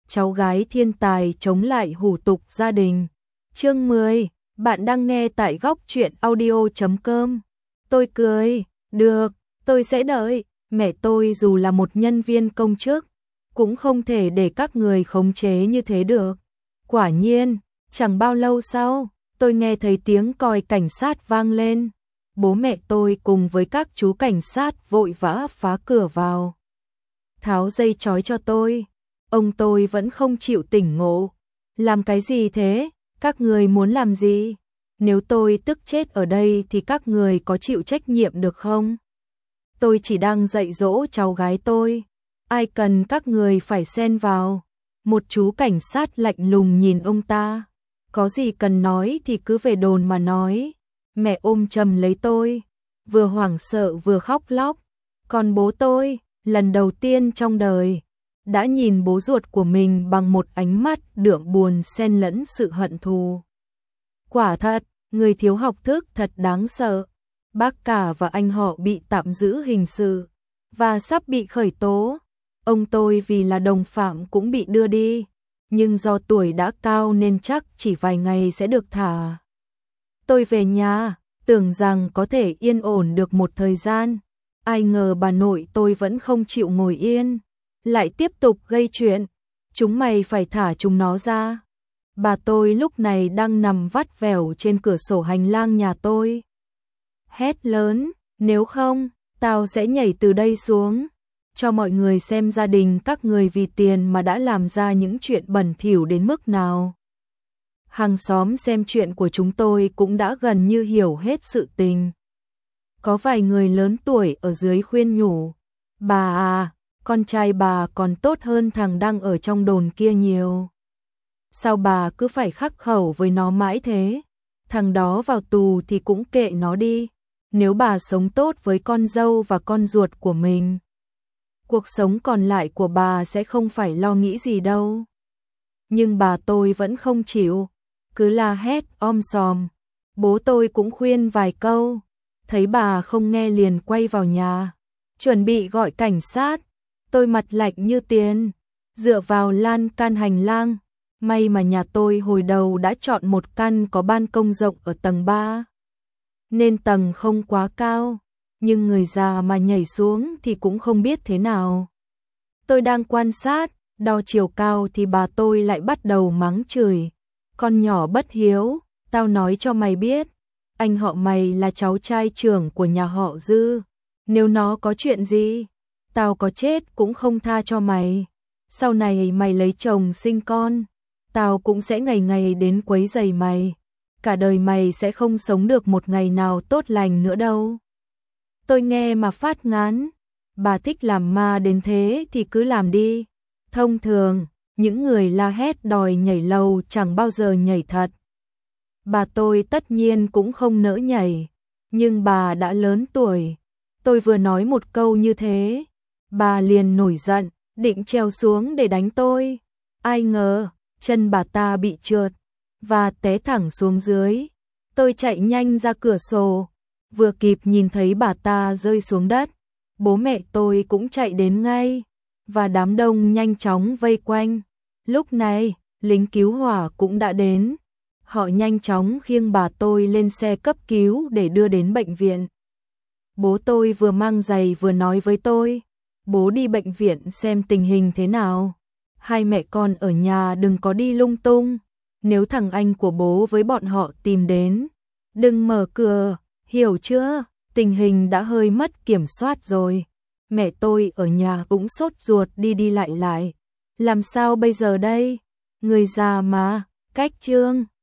cháu gái thiên tài chống lại hủ tục gia đình. Chương 10, bạn đang nghe tại góc truyện audio.com. Tôi cười, được, tôi sẽ đợi, mẹ tôi dù là một nhân viên công chức, cũng không thể để các người khống chế như thế được. Quả nhiên, chẳng bao lâu sau, tôi nghe thấy tiếng còi cảnh sát vang lên. Bố mẹ tôi cùng với các chú cảnh sát vội vã phá cửa vào. Tháo dây trói cho tôi. Ông tôi vẫn không chịu tỉnh ngộ. Làm cái gì thế? Các người muốn làm gì? Nếu tôi tức chết ở đây thì các người có chịu trách nhiệm được không? Tôi chỉ đang dạy dỗ cháu gái tôi. Ai cần các người phải xen vào? Một chú cảnh sát lạnh lùng nhìn ông ta. Có gì cần nói thì cứ về đồn mà nói. Mẹ ôm chầm lấy tôi, vừa hoảng sợ vừa khóc lóc. Còn bố tôi, lần đầu tiên trong đời, đã nhìn bố ruột của mình bằng một ánh mắt đượm buồn xen lẫn sự hận thù. Quả thật, người thiếu học thức thật đáng sợ. Bác cả và anh họ bị tạm giữ hình sự và sắp bị khởi tố. Ông tôi vì là đồng phạm cũng bị đưa đi, nhưng do tuổi đã cao nên chắc chỉ vài ngày sẽ được thả. Tôi về nhà, tưởng rằng có thể yên ổn được một thời gian. Ai ngờ bà nội tôi vẫn không chịu ngồi yên, lại tiếp tục gây chuyện. Chúng mày phải thả chúng nó ra. Bà tôi lúc này đang nằm vắt vẻo trên cửa sổ hành lang nhà tôi. Hét lớn, nếu không, tao sẽ nhảy từ đây xuống. Cho mọi người xem gia đình các người vì tiền mà đã làm ra những chuyện bẩn thỉu đến mức nào. Hàng xóm xem chuyện của chúng tôi cũng đã gần như hiểu hết sự tình. Có vài người lớn tuổi ở dưới khuyên nhủ. Bà à, con trai bà còn tốt hơn thằng đang ở trong đồn kia nhiều. Sao bà cứ phải khắc khẩu với nó mãi thế? Thằng đó vào tù thì cũng kệ nó đi. Nếu bà sống tốt với con dâu và con ruột của mình, cuộc sống còn lại của bà sẽ không phải lo nghĩ gì đâu. Nhưng bà tôi vẫn không chịu, cứ la hét om sòm. Bố tôi cũng khuyên vài câu, thấy bà không nghe liền quay vào nhà, chuẩn bị gọi cảnh sát. Tôi mặt lạnh như tiền, dựa vào lan can hành lang. May mà nhà tôi hồi đầu đã chọn một căn có ban công rộng ở tầng 3, nên tầng không quá cao, nhưng người già mà nhảy xuống thì cũng không biết thế nào. Tôi đang quan sát, đo chiều cao thì bà tôi lại bắt đầu mắng chửi. Con nhỏ bất hiếu, tao nói cho mày biết, anh họ mày là cháu trai trưởng của nhà họ Dư. Nếu nó có chuyện gì, tao có chết cũng không tha cho mày. Sau này mày lấy chồng sinh con, tao cũng sẽ ngày ngày đến quấy rầy mày. Cả đời mày sẽ không sống được một ngày nào tốt lành nữa đâu. Tôi nghe mà phát ngán. Bà thích làm ma đến thế thì cứ làm đi. Thông thường, những người la hét đòi nhảy lầu chẳng bao giờ nhảy thật. Bà tôi tất nhiên cũng không nỡ nhảy, nhưng bà đã lớn tuổi. Tôi vừa nói một câu như thế, bà liền nổi giận, định trèo xuống để đánh tôi. Ai ngờ, chân bà ta bị trượt và té thẳng xuống dưới. Tôi chạy nhanh ra cửa sổ, vừa kịp nhìn thấy bà ta rơi xuống đất. Bố mẹ tôi cũng chạy đến ngay, và đám đông nhanh chóng vây quanh. Lúc này, lính cứu hỏa cũng đã đến. Họ nhanh chóng khiêng bà tôi lên xe cấp cứu để đưa đến bệnh viện. Bố tôi vừa mang giày vừa nói với tôi, bố đi bệnh viện xem tình hình thế nào. Hai mẹ con ở nhà đừng có đi lung tung. Nếu thằng anh của bố với bọn họ tìm đến, đừng mở cửa, hiểu chưa? Tình hình đã hơi mất kiểm soát rồi. Mẹ tôi ở nhà cũng sốt ruột đi đi lại lại. Làm sao bây giờ đây? Người già mà, cách trương.